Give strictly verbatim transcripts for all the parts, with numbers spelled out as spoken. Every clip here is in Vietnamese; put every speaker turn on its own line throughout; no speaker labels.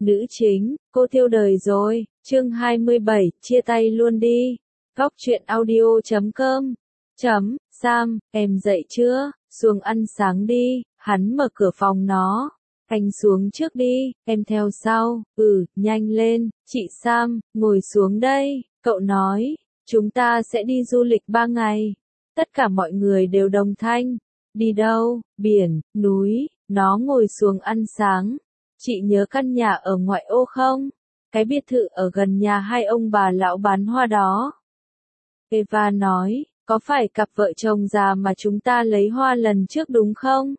Nữ chính, cô tiêu đời rồi, chương hai mươi bảy, chia tay luôn đi. Góc truyện audio chấm com. Chấm, Sam, em dậy chưa? Xuống ăn sáng đi, hắn mở cửa phòng nó. Anh xuống trước đi, em theo sau, ừ, nhanh lên, chị Sam, ngồi xuống đây, cậu nói, chúng ta sẽ đi du lịch ba ngày. Tất cả mọi người đều đồng thanh. Đi đâu? Biển, núi, nó ngồi xuống ăn sáng. Chị nhớ căn nhà ở ngoại ô không? Cái biệt thự ở gần nhà hai ông bà lão bán hoa đó. Eva nói, có phải cặp vợ chồng già mà chúng ta lấy hoa lần trước đúng không?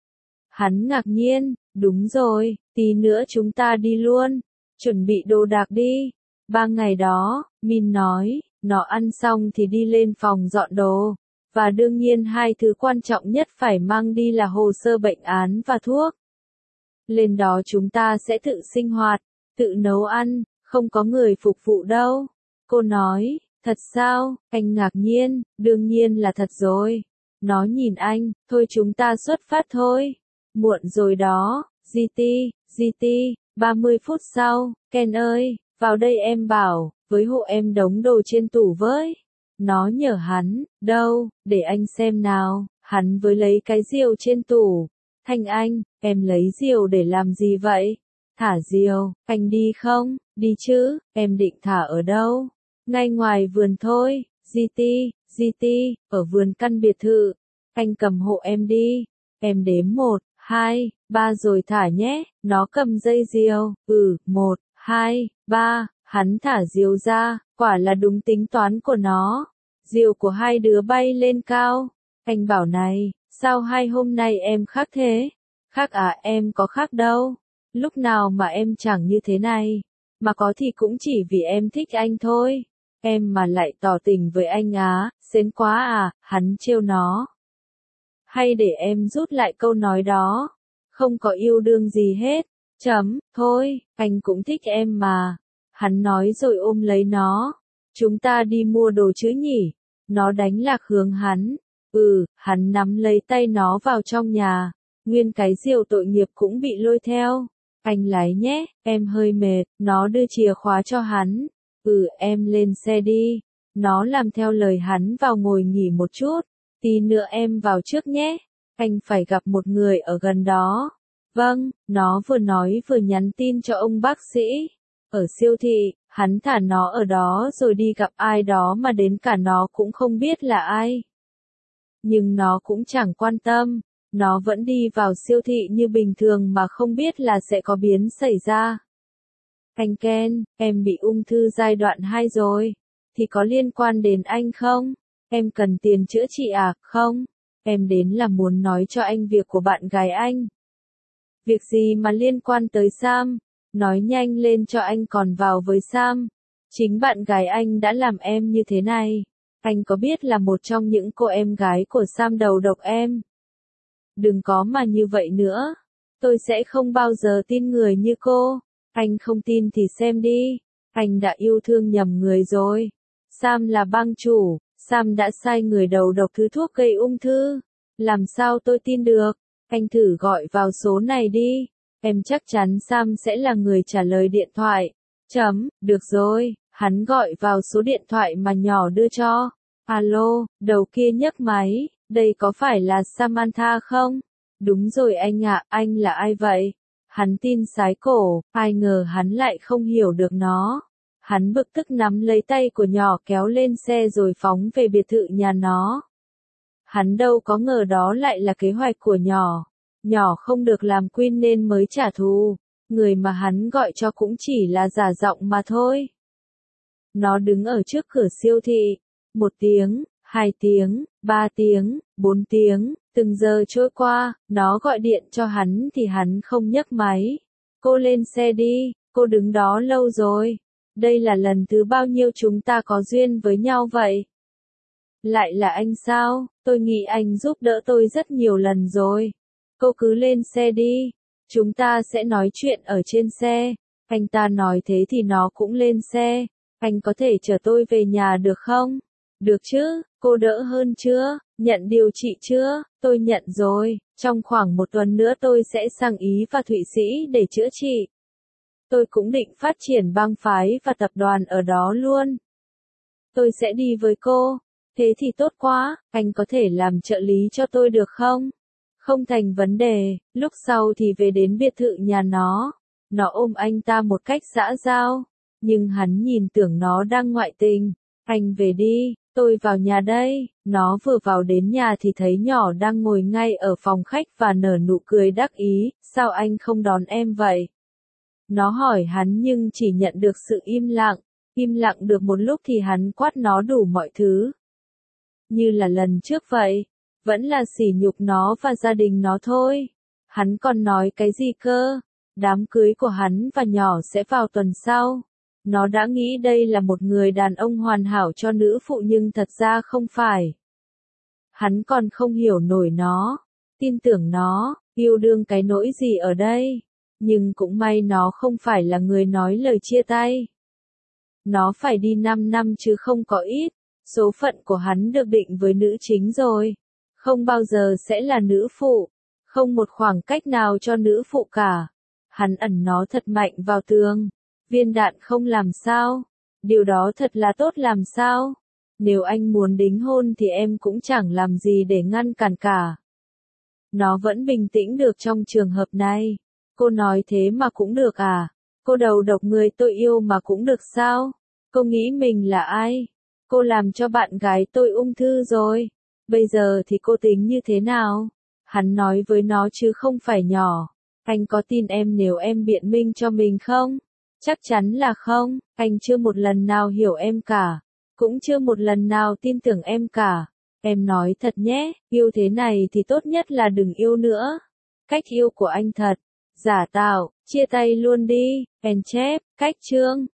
Hắn ngạc nhiên, đúng rồi, tí nữa chúng ta đi luôn, chuẩn bị đồ đạc đi. Ba ngày đó, Min nói, nó ăn xong thì đi lên phòng dọn đồ. Và đương nhiên hai thứ quan trọng nhất phải mang đi là hồ sơ bệnh án và thuốc. Lên đó chúng ta sẽ tự sinh hoạt, tự nấu ăn, không có người phục vụ đâu. Cô nói, thật sao? Anh ngạc nhiên, đương nhiên là thật rồi. Nó nhìn anh, thôi chúng ta xuất phát thôi. Muộn rồi đó, giê tê, giê tê, ba mươi phút sau, Ken ơi, vào đây em bảo, với hộ em đống đồ trên tủ với. Nó nhờ hắn, đâu, để anh xem nào, hắn với lấy cái diều trên tủ. Thanh Anh, em lấy diều để làm gì vậy? Thả diều, anh đi không? Đi chứ, em định thả ở đâu? Ngay ngoài vườn thôi, giê tê, giê tê, ở vườn căn biệt thự. Anh cầm hộ em đi, em đếm một, hai, ba rồi thả nhé, nó cầm dây diều, ừ, một, hai, ba, hắn thả diều ra, quả là đúng tính toán của nó. Diều của hai đứa bay lên cao, anh bảo này, sao hai hôm nay em khác thế? Khác à, em có khác đâu, lúc nào mà em chẳng như thế này, mà có thì cũng chỉ vì em thích anh thôi. Em mà lại tỏ tình với anh á, sến quá à, hắn trêu nó. Hay để em rút lại câu nói đó, không có yêu đương gì hết, chấm, thôi, anh cũng thích em mà. Hắn nói rồi ôm lấy nó, chúng ta đi mua đồ chứ nhỉ? Nó đánh lạc hướng hắn, ừ, hắn nắm lấy tay nó vào trong nhà, nguyên cái diều tội nghiệp cũng bị lôi theo. Anh lái nhé, em hơi mệt, nó đưa chìa khóa cho hắn, ừ, em lên xe đi. Nó làm theo lời hắn vào ngồi nghỉ một chút, tí nữa em vào trước nhé, anh phải gặp một người ở gần đó. Vâng, nó vừa nói vừa nhắn tin cho ông bác sĩ. Ở siêu thị, hắn thả nó ở đó rồi đi gặp ai đó mà đến cả nó cũng không biết là ai. Nhưng nó cũng chẳng quan tâm, nó vẫn đi vào siêu thị như bình thường mà không biết là sẽ có biến xảy ra. Anh Ken, em bị ung thư giai đoạn hai rồi, thì có liên quan đến anh không? Em cần tiền chữa trị à? Không, em đến là muốn nói cho anh việc của bạn gái anh. Việc gì mà liên quan tới Sam? Nói nhanh lên cho anh còn vào với Sam. Chính bạn gái anh đã làm em như thế này. Anh có biết là một trong những cô em gái của Sam đầu độc em. Đừng có mà như vậy nữa. Tôi sẽ không bao giờ tin người như cô. Anh không tin thì xem đi. Anh đã yêu thương nhầm người rồi. Sam là bang chủ. Sam đã sai người đầu độc thứ thuốc gây ung thư. Làm sao tôi tin được? Anh thử gọi vào số này đi. Em chắc chắn Sam sẽ là người trả lời điện thoại. Chấm, được rồi, hắn gọi vào số điện thoại mà nhỏ đưa cho. Alo, đầu kia nhấc máy, đây có phải là Samantha không? Đúng rồi anh ạ, anh là ai vậy? Hắn tin sái cổ, ai ngờ hắn lại không hiểu được nó. Hắn bực tức nắm lấy tay của nhỏ kéo lên xe rồi phóng về biệt thự nhà nó. Hắn đâu có ngờ đó lại là kế hoạch của nhỏ. Nhỏ không được làm queen nên mới trả thù. Người mà hắn gọi cho cũng chỉ là giả giọng mà thôi. Nó đứng ở trước cửa siêu thị. Một tiếng, hai tiếng, ba tiếng, bốn tiếng, từng giờ trôi qua, nó gọi điện cho hắn thì hắn không nhấc máy. Cô lên xe đi, cô đứng đó lâu rồi. Đây là lần thứ bao nhiêu chúng ta có duyên với nhau vậy? Lại là anh sao? Tôi nghĩ anh giúp đỡ tôi rất nhiều lần rồi. Cô cứ lên xe đi. Chúng ta sẽ nói chuyện ở trên xe. Anh ta nói thế thì nó cũng lên xe. Anh có thể chở tôi về nhà được không? Được chứ, cô đỡ hơn chưa? Nhận điều trị chưa? Tôi nhận rồi. Trong khoảng một tuần nữa tôi sẽ sang Ý và Thụy Sĩ để chữa trị. Tôi cũng định phát triển bang phái và tập đoàn ở đó luôn. Tôi sẽ đi với cô. Thế thì tốt quá, anh có thể làm trợ lý cho tôi được không? Không thành vấn đề, lúc sau thì về đến biệt thự nhà nó. Nó ôm anh ta một cách xã giao. Nhưng hắn nhìn tưởng nó đang ngoại tình. Anh về đi, tôi vào nhà đây. Nó vừa vào đến nhà thì thấy nhỏ đang ngồi ngay ở phòng khách và nở nụ cười đắc ý. Sao anh không đón em vậy? Nó hỏi hắn nhưng chỉ nhận được sự im lặng. Im lặng được một lúc thì hắn quát nó đủ mọi thứ. Như là lần trước vậy. Vẫn là sỉ nhục nó và gia đình nó thôi. Hắn còn nói cái gì cơ? Đám cưới của hắn và nhỏ sẽ vào tuần sau. Nó đã nghĩ đây là một người đàn ông hoàn hảo cho nữ phụ nhưng thật ra không phải. Hắn còn không hiểu nổi nó. Tin tưởng nó, yêu đương cái nỗi gì ở đây. Nhưng cũng may nó không phải là người nói lời chia tay. Nó phải đi năm năm chứ không có ít. Số phận của hắn được định với nữ chính rồi. Không bao giờ sẽ là nữ phụ. Không một khoảng cách nào cho nữ phụ cả. Hắn ẩn nó thật mạnh vào tường. Viên đạn không làm sao. Điều đó thật là tốt làm sao. Nếu anh muốn đính hôn thì em cũng chẳng làm gì để ngăn cản cả. Nó vẫn bình tĩnh được trong trường hợp này. Cô nói thế mà cũng được à? Cô đầu độc người tôi yêu mà cũng được sao? Cô nghĩ mình là ai? Cô làm cho bạn gái tôi ung thư rồi. Bây giờ thì cô tính như thế nào? Hắn nói với nó chứ không phải nhỏ. Anh có tin em nếu em biện minh cho mình không? Chắc chắn là không. Anh chưa một lần nào hiểu em cả. Cũng chưa một lần nào tin tưởng em cả. Em nói thật nhé, yêu thế này thì tốt nhất là đừng yêu nữa. Cách yêu của anh thật giả tạo, chia tay luôn đi. En chép, cách chương